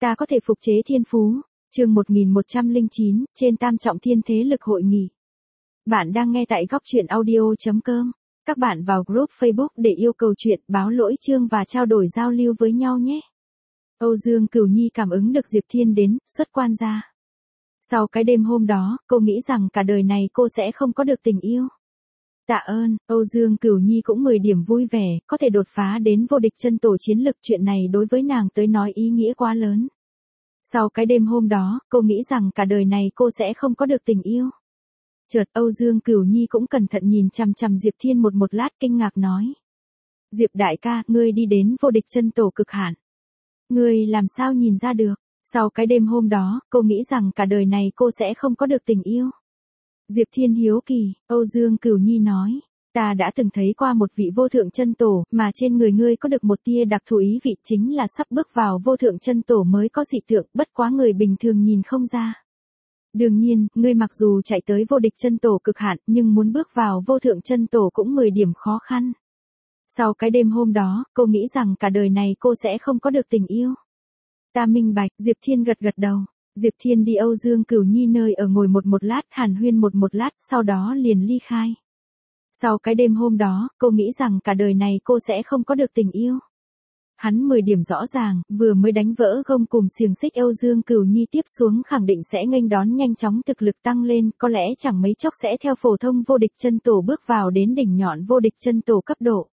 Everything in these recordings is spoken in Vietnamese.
Ta có thể phục chế thiên phú. Chương 1109, trên tam trọng thiên thế lực hội nghị. Bạn đang nghe tại góc truyện audio.com. Các bạn vào group Facebook để yêu cầu chuyện, báo lỗi chương và trao đổi giao lưu với nhau nhé. Âu Dương Cửu Nhi cảm ứng được Diệp Thiên đến, xuất quan ra. Sau cái đêm hôm đó, cô nghĩ rằng cả đời này cô sẽ không có được tình yêu. Tạ ơn, Âu Dương Cửu Nhi cũng 10 điểm vui vẻ, có thể đột phá đến vô địch chân tổ chiến lực, chuyện này đối với nàng tới nói ý nghĩa quá lớn. Sau cái đêm hôm đó, cô nghĩ rằng cả đời này cô sẽ không có được tình yêu. Chợt Âu Dương Cửu Nhi cũng cẩn thận nhìn chằm chằm Diệp Thiên một lát, kinh ngạc nói. Diệp đại ca, ngươi đi đến vô địch chân tổ cực hạn. Ngươi làm sao nhìn ra được? Sau cái đêm hôm đó, cô nghĩ rằng cả đời này cô sẽ không có được tình yêu. Diệp Thiên hiếu kỳ, Âu Dương Cửu Nhi nói. Ta đã từng thấy qua một vị vô thượng chân tổ, mà trên người ngươi có được một tia đặc thù ý vị, chính là sắp bước vào vô thượng chân tổ mới có dị tượng, bất quá người bình thường nhìn không ra. Đương nhiên, ngươi mặc dù chạy tới vô địch chân tổ cực hạn, nhưng muốn bước vào vô thượng chân tổ cũng 10 điểm khó khăn. Sau cái đêm hôm đó, cô nghĩ rằng cả đời này cô sẽ không có được tình yêu. Ta minh bạch, Diệp Thiên gật đầu. Diệp Thiên đi Âu Dương Cửu Nhi nơi ở ngồi một lát, hàn huyên một lát, sau đó liền ly khai. Sau cái đêm hôm đó, cô nghĩ rằng cả đời này cô sẽ không có được tình yêu. Hắn 10 điểm rõ ràng, vừa mới đánh vỡ gông cùm xiềng xích Âu Dương Cửu Nhi tiếp xuống khẳng định sẽ nghênh đón nhanh chóng thực lực tăng lên, có lẽ chẳng mấy chốc sẽ theo phổ thông vô địch chân tổ bước vào đến đỉnh nhọn vô địch chân tổ cấp độ.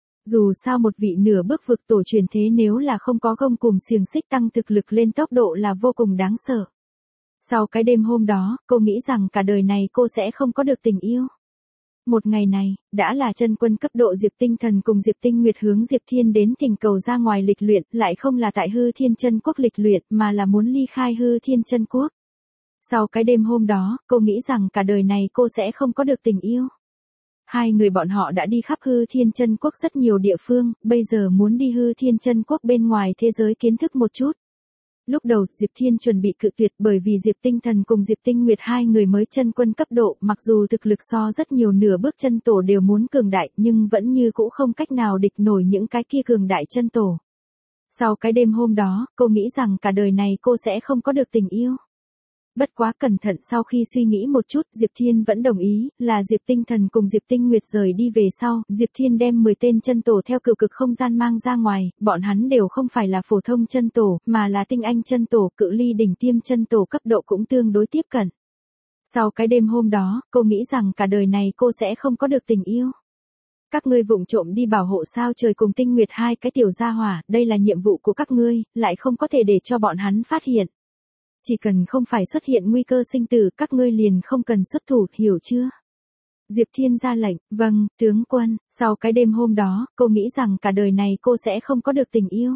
Dù sao một vị nửa bước vực tổ truyền thế nếu là không có gông cùm xiềng xích tăng thực lực lên tốc độ là vô cùng đáng sợ. Sau cái đêm hôm đó, cô nghĩ rằng cả đời này cô sẽ không có được tình yêu. Một ngày này, đã là chân quân cấp độ Diệp Tinh Thần cùng Diệp Tinh Nguyệt hướng Diệp Thiên đến thỉnh cầu ra ngoài lịch luyện, lại không là tại Hư Thiên Chân Quốc lịch luyện mà là muốn ly khai Hư Thiên Chân Quốc. Sau cái đêm hôm đó, cô nghĩ rằng cả đời này cô sẽ không có được tình yêu. Hai người bọn họ đã đi khắp Hư Thiên Chân Quốc rất nhiều địa phương, bây giờ muốn đi Hư Thiên Chân Quốc bên ngoài thế giới kiến thức một chút. Lúc đầu, Diệp Thiên chuẩn bị cự tuyệt bởi vì Diệp Tinh Thần cùng Diệp Tinh Nguyệt hai người mới chân quân cấp độ, mặc dù thực lực so rất nhiều nửa bước chân tổ đều muốn cường đại, nhưng vẫn như cũ không cách nào địch nổi những cái kia cường đại chân tổ. Sau cái đêm hôm đó, cô nghĩ rằng cả đời này cô sẽ không có được tình yêu. Bất quá cẩn thận sau khi suy nghĩ một chút, Diệp Thiên vẫn đồng ý, là Diệp Tinh Thần cùng Diệp Tinh Nguyệt rời đi về sau, Diệp Thiên đem 10 tên chân tổ theo cửu cực không gian mang ra ngoài, bọn hắn đều không phải là phổ thông chân tổ, mà là tinh anh chân tổ, cự ly đỉnh tiêm chân tổ cấp độ cũng tương đối tiếp cận. Sau cái đêm hôm đó, cô nghĩ rằng cả đời này cô sẽ không có được tình yêu. Các ngươi vụng trộm đi bảo hộ sao trời cùng Tinh Nguyệt hai cái tiểu gia hỏa, đây là nhiệm vụ của các ngươi, lại không có thể để cho bọn hắn phát hiện. Chỉ cần không phải xuất hiện nguy cơ sinh tử, các ngươi liền không cần xuất thủ, hiểu chưa? Diệp Thiên ra lệnh, vâng, tướng quân. Sau cái đêm hôm đó, cô nghĩ rằng cả đời này cô sẽ không có được tình yêu.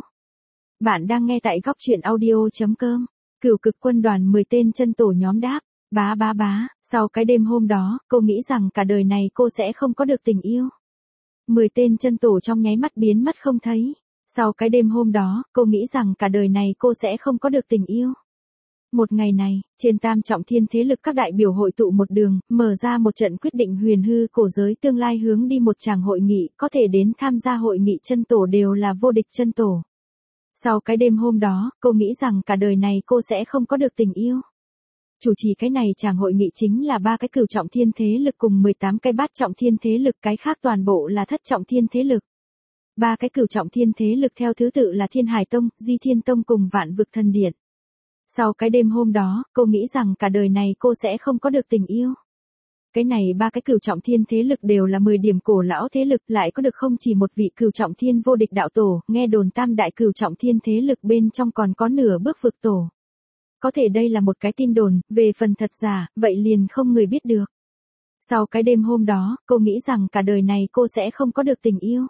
Bạn đang nghe tại góc truyện audio.com. Cửu cực quân đoàn 10 tên chân tổ nhóm đáp, bá. Sau cái đêm hôm đó, cô nghĩ rằng cả đời này cô sẽ không có được tình yêu. 10 tên chân tổ trong nháy mắt biến mất không thấy. Sau cái đêm hôm đó, cô nghĩ rằng cả đời này cô sẽ không có được tình yêu. Một ngày này, trên tam trọng thiên thế lực các đại biểu hội tụ một đường, mở ra một trận quyết định huyền hư cổ giới tương lai hướng đi một tràng hội nghị, có thể đến tham gia hội nghị chân tổ đều là vô địch chân tổ. Sau cái đêm hôm đó, cô nghĩ rằng cả đời này cô sẽ không có được tình yêu. Chủ trì cái này tràng hội nghị chính là 3 cái cửu trọng thiên thế lực cùng 18 cái bát trọng thiên thế lực, cái khác toàn bộ là thất trọng thiên thế lực. 3 cái cửu trọng thiên thế lực theo thứ tự là Thiên Hải Tông, Di Thiên Tông cùng Vạn Vực Thần Điện. Sau cái đêm hôm đó, cô nghĩ rằng cả đời này cô sẽ không có được tình yêu. Cái này 3 cái cửu trọng thiên thế lực đều là 10 điểm cổ lão thế lực, lại có được không chỉ một vị cửu trọng thiên vô địch đạo tổ, nghe đồn tam đại cửu trọng thiên thế lực bên trong còn có nửa bước vực tổ. Có thể đây là một cái tin đồn, về phần thật giả, vậy liền không người biết được. Sau cái đêm hôm đó, cô nghĩ rằng cả đời này cô sẽ không có được tình yêu.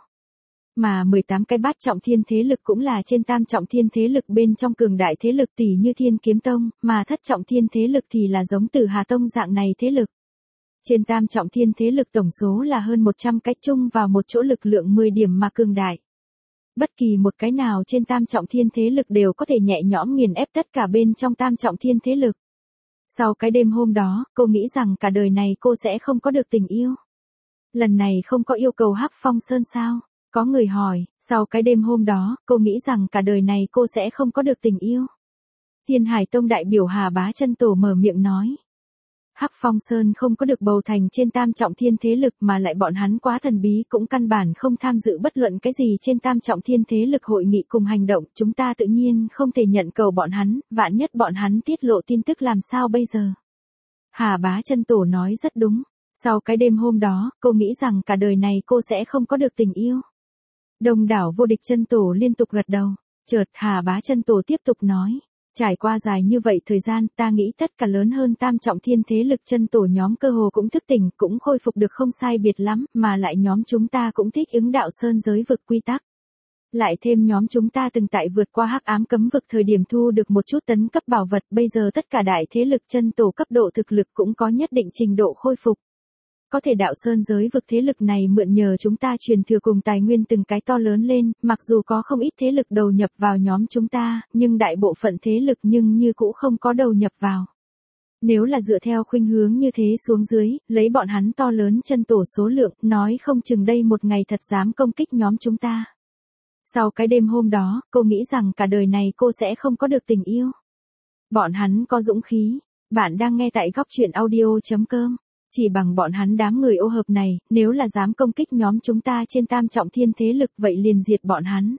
Mà 18 cái bát trọng thiên thế lực cũng là trên tam trọng thiên thế lực bên trong cường đại thế lực tỷ như Thiên Kiếm Tông, mà thất trọng thiên thế lực thì là giống Tử Hà Tông dạng này thế lực. Trên tam trọng thiên thế lực tổng số là hơn 100 cái chung vào một chỗ lực lượng 10 điểm mà cường đại. Bất kỳ một cái nào trên tam trọng thiên thế lực đều có thể nhẹ nhõm nghiền ép tất cả bên trong tam trọng thiên thế lực. Sau cái đêm hôm đó, cô nghĩ rằng cả đời này cô sẽ không có được tình yêu. Lần này không có yêu cầu Hắc Phong Sơn sao? Có người hỏi, sau cái đêm hôm đó, cô nghĩ rằng cả đời này cô sẽ không có được tình yêu. Thiên Hải Tông đại biểu Hà Bá Chân Tổ mở miệng nói. Hắc Phong Sơn không có được bầu thành trên tam trọng thiên thế lực mà lại bọn hắn quá thần bí cũng căn bản không tham dự bất luận cái gì trên tam trọng thiên thế lực hội nghị cùng hành động, chúng ta tự nhiên không thể nhận cầu bọn hắn, vạn nhất bọn hắn tiết lộ tin tức làm sao bây giờ. Hà Bá Chân Tổ nói rất đúng, sau cái đêm hôm đó, cô nghĩ rằng cả đời này cô sẽ không có được tình yêu. Đông đảo vô địch chân tổ liên tục gật đầu, chợt Hà Bá Chân Tổ tiếp tục nói. Trải qua dài như vậy thời gian, ta nghĩ tất cả lớn hơn tam trọng thiên thế lực chân tổ nhóm cơ hồ cũng thức tỉnh, cũng khôi phục được không sai biệt lắm, mà lại nhóm chúng ta cũng thích ứng đạo sơn giới vực quy tắc. Lại thêm nhóm chúng ta từng tại vượt qua hắc ám cấm vực thời điểm thu được một chút tấn cấp bảo vật, bây giờ tất cả đại thế lực chân tổ cấp độ thực lực cũng có nhất định trình độ khôi phục. Có thể đạo sơn giới vực thế lực này mượn nhờ chúng ta truyền thừa cùng tài nguyên từng cái to lớn lên, mặc dù có không ít thế lực đầu nhập vào nhóm chúng ta, nhưng đại bộ phận thế lực nhưng như cũ không có đầu nhập vào. Nếu là dựa theo khuynh hướng như thế xuống dưới, lấy bọn hắn to lớn chân tổ số lượng, nói không chừng đây một ngày thật dám công kích nhóm chúng ta. Sau cái đêm hôm đó, cô nghĩ rằng cả đời này cô sẽ không có được tình yêu. Bọn hắn có dũng khí. Bạn đang nghe tại góc truyện audio.com. Chỉ bằng bọn hắn đám người ô hợp này, nếu là dám công kích nhóm chúng ta trên tam trọng thiên thế lực vậy liền diệt bọn hắn.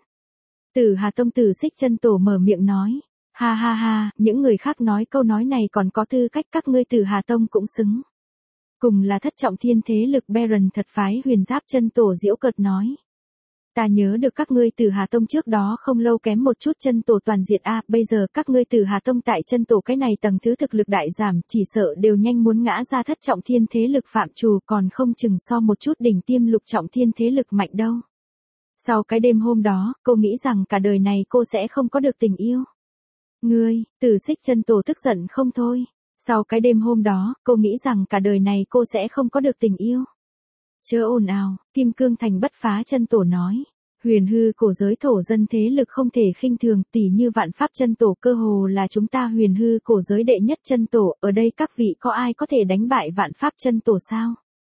Tử Hà Tông Tử Xích Chân Tổ mở miệng nói. Ha ha ha, những người khác nói câu nói này còn có tư cách, các ngươi Tử Hà Tông cũng xứng. Cùng là thất trọng thiên thế lực Baron thật phái Huyền Giáp Chân Tổ giễu cợt nói. Ta nhớ được các ngươi Tử Hà Tông trước đó không lâu kém một chút chân tổ toàn diệt a, bây giờ các ngươi Tử Hà Tông tại chân tổ cái này tầng thứ thực lực đại giảm, chỉ sợ đều nhanh muốn ngã ra thất trọng thiên thế lực phạm trù, còn không chừng so một chút đỉnh tiêm lục trọng thiên thế lực mạnh đâu. Sau cái đêm hôm đó, cô nghĩ rằng cả đời này cô sẽ không có được tình yêu. Ngươi, Tử Xích Chân Tổ tức giận không thôi. Sau cái đêm hôm đó, cô nghĩ rằng cả đời này cô sẽ không có được tình yêu. Chớ ồn ào, Kim Cương Thành Bất Phá Chân Tổ nói. Huyền hư cổ giới thổ dân thế lực không thể khinh thường, tỷ như Vạn Pháp Chân Tổ cơ hồ là chúng ta huyền hư cổ giới đệ nhất chân tổ, ở đây các vị có ai có thể đánh bại Vạn Pháp Chân Tổ sao?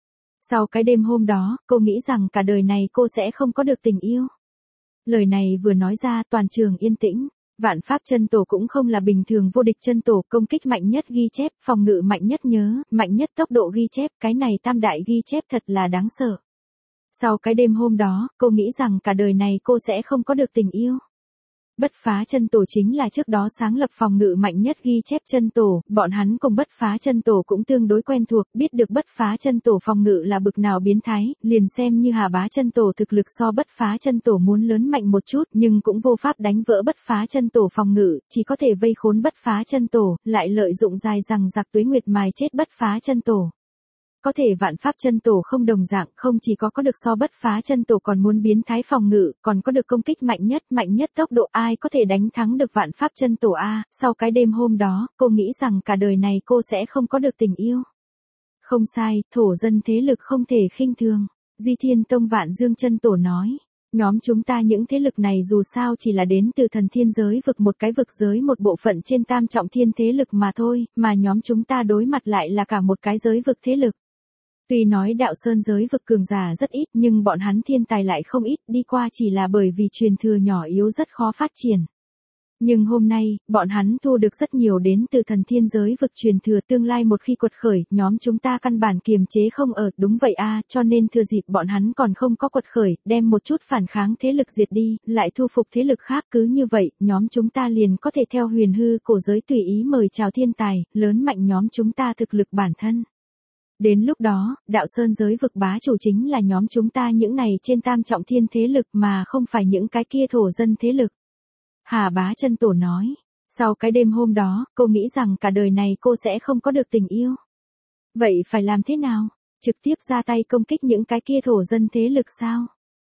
Sau cái đêm hôm đó, cô nghĩ rằng cả đời này cô sẽ không có được tình yêu. Lời này vừa nói ra toàn trường yên tĩnh. Vạn Pháp Chân Tổ cũng không là bình thường vô địch chân tổ, công kích mạnh nhất ghi chép, phòng ngự mạnh nhất nhớ, mạnh nhất tốc độ ghi chép, cái này tam đại ghi chép thật là đáng sợ. Sau cái đêm hôm đó, cô nghĩ rằng cả đời này cô sẽ không có được tình yêu. Bất Phá Chân Tổ chính là trước đó sáng lập phòng ngự mạnh nhất ghi chép chân tổ, bọn hắn cùng Bất Phá Chân Tổ cũng tương đối quen thuộc, biết được Bất Phá Chân Tổ phòng ngự là bực nào biến thái, liền xem như Hà Bá Chân Tổ thực lực so Bất Phá Chân Tổ muốn lớn mạnh một chút, nhưng cũng vô pháp đánh vỡ Bất Phá Chân Tổ phòng ngự, chỉ có thể vây khốn Bất Phá Chân Tổ, lại lợi dụng dài rằng giặc tuế nguyệt mài chết Bất Phá Chân Tổ. Có thể Vạn Pháp Chân Tổ không đồng dạng, không chỉ có được so Bất Phá Chân Tổ còn muốn biến thái phòng ngự, còn có được công kích mạnh nhất tốc độ, ai có thể đánh thắng được Vạn Pháp Chân Tổ a? Sau cái đêm hôm đó, cô nghĩ rằng cả đời này cô sẽ không có được tình yêu. Không sai, thổ dân thế lực không thể khinh thường. Di Thiên Tông Vạn Dương Chân Tổ nói. Nhóm chúng ta những thế lực này dù sao chỉ là đến từ thần thiên giới vực, một cái vực giới một bộ phận trên tam trọng thiên thế lực mà thôi, mà nhóm chúng ta đối mặt lại là cả một cái giới vực thế lực. Tuy nói đạo sơn giới vực cường giả rất ít nhưng bọn hắn thiên tài lại không ít, đi qua chỉ là bởi vì truyền thừa nhỏ yếu rất khó phát triển. Nhưng hôm nay, bọn hắn thu được rất nhiều đến từ thần thiên giới vực truyền thừa, tương lai một khi quật khởi, nhóm chúng ta căn bản kiềm chế không ở, đúng vậy a, cho nên thừa dịp bọn hắn còn không có quật khởi, đem một chút phản kháng thế lực diệt đi, lại thu phục thế lực khác, cứ như vậy, nhóm chúng ta liền có thể theo huyền hư cổ giới tùy ý mời chào thiên tài, lớn mạnh nhóm chúng ta thực lực bản thân. Đến lúc đó, đạo sơn giới vực bá chủ chính là nhóm chúng ta những này trên tam trọng thiên thế lực mà không phải những cái kia thổ dân thế lực. Hà Bá Chân Tổ nói, sau cái đêm hôm đó, cô nghĩ rằng cả đời này cô sẽ không có được tình yêu. Vậy phải làm thế nào? Trực tiếp ra tay công kích những cái kia thổ dân thế lực sao?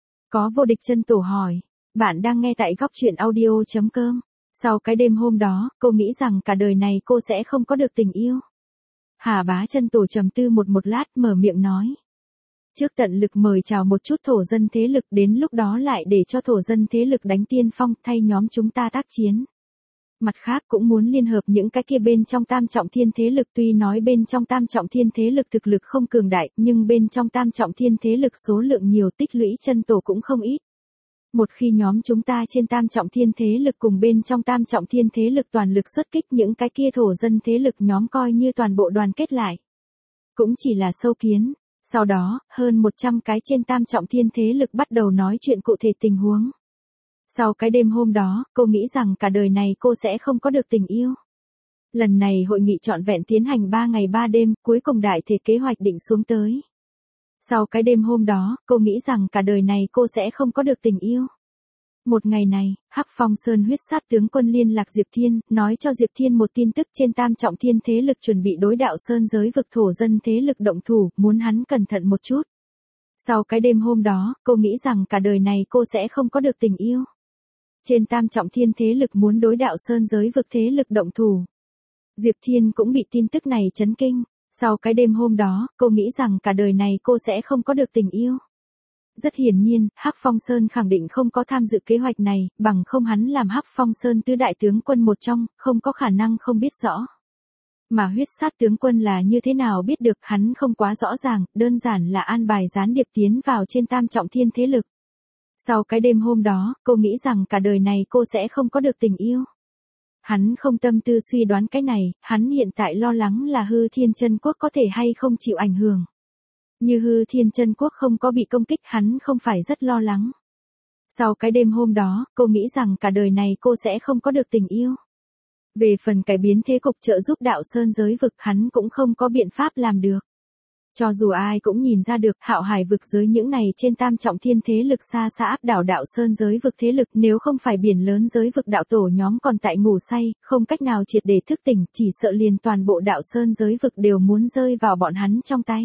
Có vô địch chân tổ hỏi, bạn đang nghe tại góc truyện audio.com. Sau cái đêm hôm đó, cô nghĩ rằng cả đời này cô sẽ không có được tình yêu. Hà Bá Chân Tổ trầm tư một lát mở miệng nói. Trước tận lực mời chào một chút thổ dân thế lực, đến lúc đó lại để cho thổ dân thế lực đánh tiên phong thay nhóm chúng ta tác chiến. Mặt khác cũng muốn liên hợp những cái kia bên trong tam trọng thiên thế lực, tuy nói bên trong tam trọng thiên thế lực thực lực không cường đại, nhưng bên trong tam trọng thiên thế lực số lượng nhiều, tích lũy chân tổ cũng không ít. Một khi nhóm chúng ta trên tam trọng thiên thế lực cùng bên trong tam trọng thiên thế lực toàn lực xuất kích những cái kia thổ dân thế lực nhóm coi như toàn bộ đoàn kết lại. Cũng chỉ là sâu kiến. Sau đó, hơn 100 cái trên tam trọng thiên thế lực bắt đầu nói chuyện cụ thể tình huống. Sau cái đêm hôm đó, cô nghĩ rằng cả đời này cô sẽ không có được tình yêu. Lần này hội nghị trọn vẹn tiến hành 3 ngày 3 đêm, cuối cùng đại thể kế hoạch định xuống tới. Sau cái đêm hôm đó, cô nghĩ rằng cả đời này cô sẽ không có được tình yêu. Một ngày này, Hắc Phong Sơn huyết sát tướng quân liên lạc Diệp Thiên, nói cho Diệp Thiên một tin tức trên tam trọng thiên thế lực chuẩn bị đối đạo Sơn giới vực thổ dân thế lực động thủ, muốn hắn cẩn thận một chút. Sau cái đêm hôm đó, cô nghĩ rằng cả đời này cô sẽ không có được tình yêu. Trên tam trọng thiên thế lực muốn đối đạo Sơn giới vực thế lực động thủ. Diệp Thiên cũng bị tin tức này chấn kinh. Sau cái đêm hôm đó, cô nghĩ rằng cả đời này cô sẽ không có được tình yêu. Rất hiển nhiên, Hắc Phong Sơn khẳng định không có tham dự kế hoạch này, bằng không hắn làm Hắc Phong Sơn tứ đại tướng quân một trong, không có khả năng không biết rõ. Mà huyết sát tướng quân là như thế nào biết được, hắn không quá rõ ràng, đơn giản là an bài gián điệp tiến vào trên tam trọng thiên thế lực. Sau cái đêm hôm đó, cô nghĩ rằng cả đời này cô sẽ không có được tình yêu. Hắn không tâm tư suy đoán cái này, hắn hiện tại lo lắng là Hư Thiên Chân Quốc có thể hay không chịu ảnh hưởng. Như Hư Thiên Chân Quốc không có bị công kích hắn không phải rất lo lắng. Sau cái đêm hôm đó, cô nghĩ rằng cả đời này cô sẽ không có được tình yêu. Về phần cải biến thế cục trợ giúp đạo Sơn giới vực hắn cũng không có biện pháp làm được. Cho dù ai cũng nhìn ra được Hạo Hải vực giới những này trên tam trọng thiên thế lực xa xa áp đảo đạo Sơn giới vực thế lực, nếu không phải biển lớn giới vực đạo tổ nhóm còn tại ngủ say, không cách nào triệt để thức tỉnh, chỉ sợ liền toàn bộ đạo Sơn giới vực đều muốn rơi vào bọn hắn trong tay.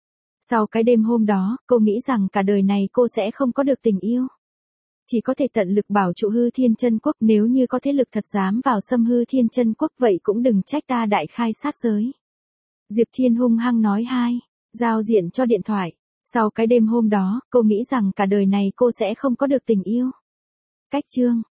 Sau cái đêm hôm đó, cô nghĩ rằng cả đời này cô sẽ không có được tình yêu. Chỉ có thể tận lực bảo trụ Hư Thiên Chân Quốc, nếu như có thế lực thật dám vào xâm Hư Thiên Chân Quốc vậy cũng đừng trách ta đại khai sát giới. Diệp Thiên hung hăng nói hai. Giao diện cho điện thoại. Sau cái đêm hôm đó, cô nghĩ rằng cả đời này cô sẽ không có được tình yêu. Cách chương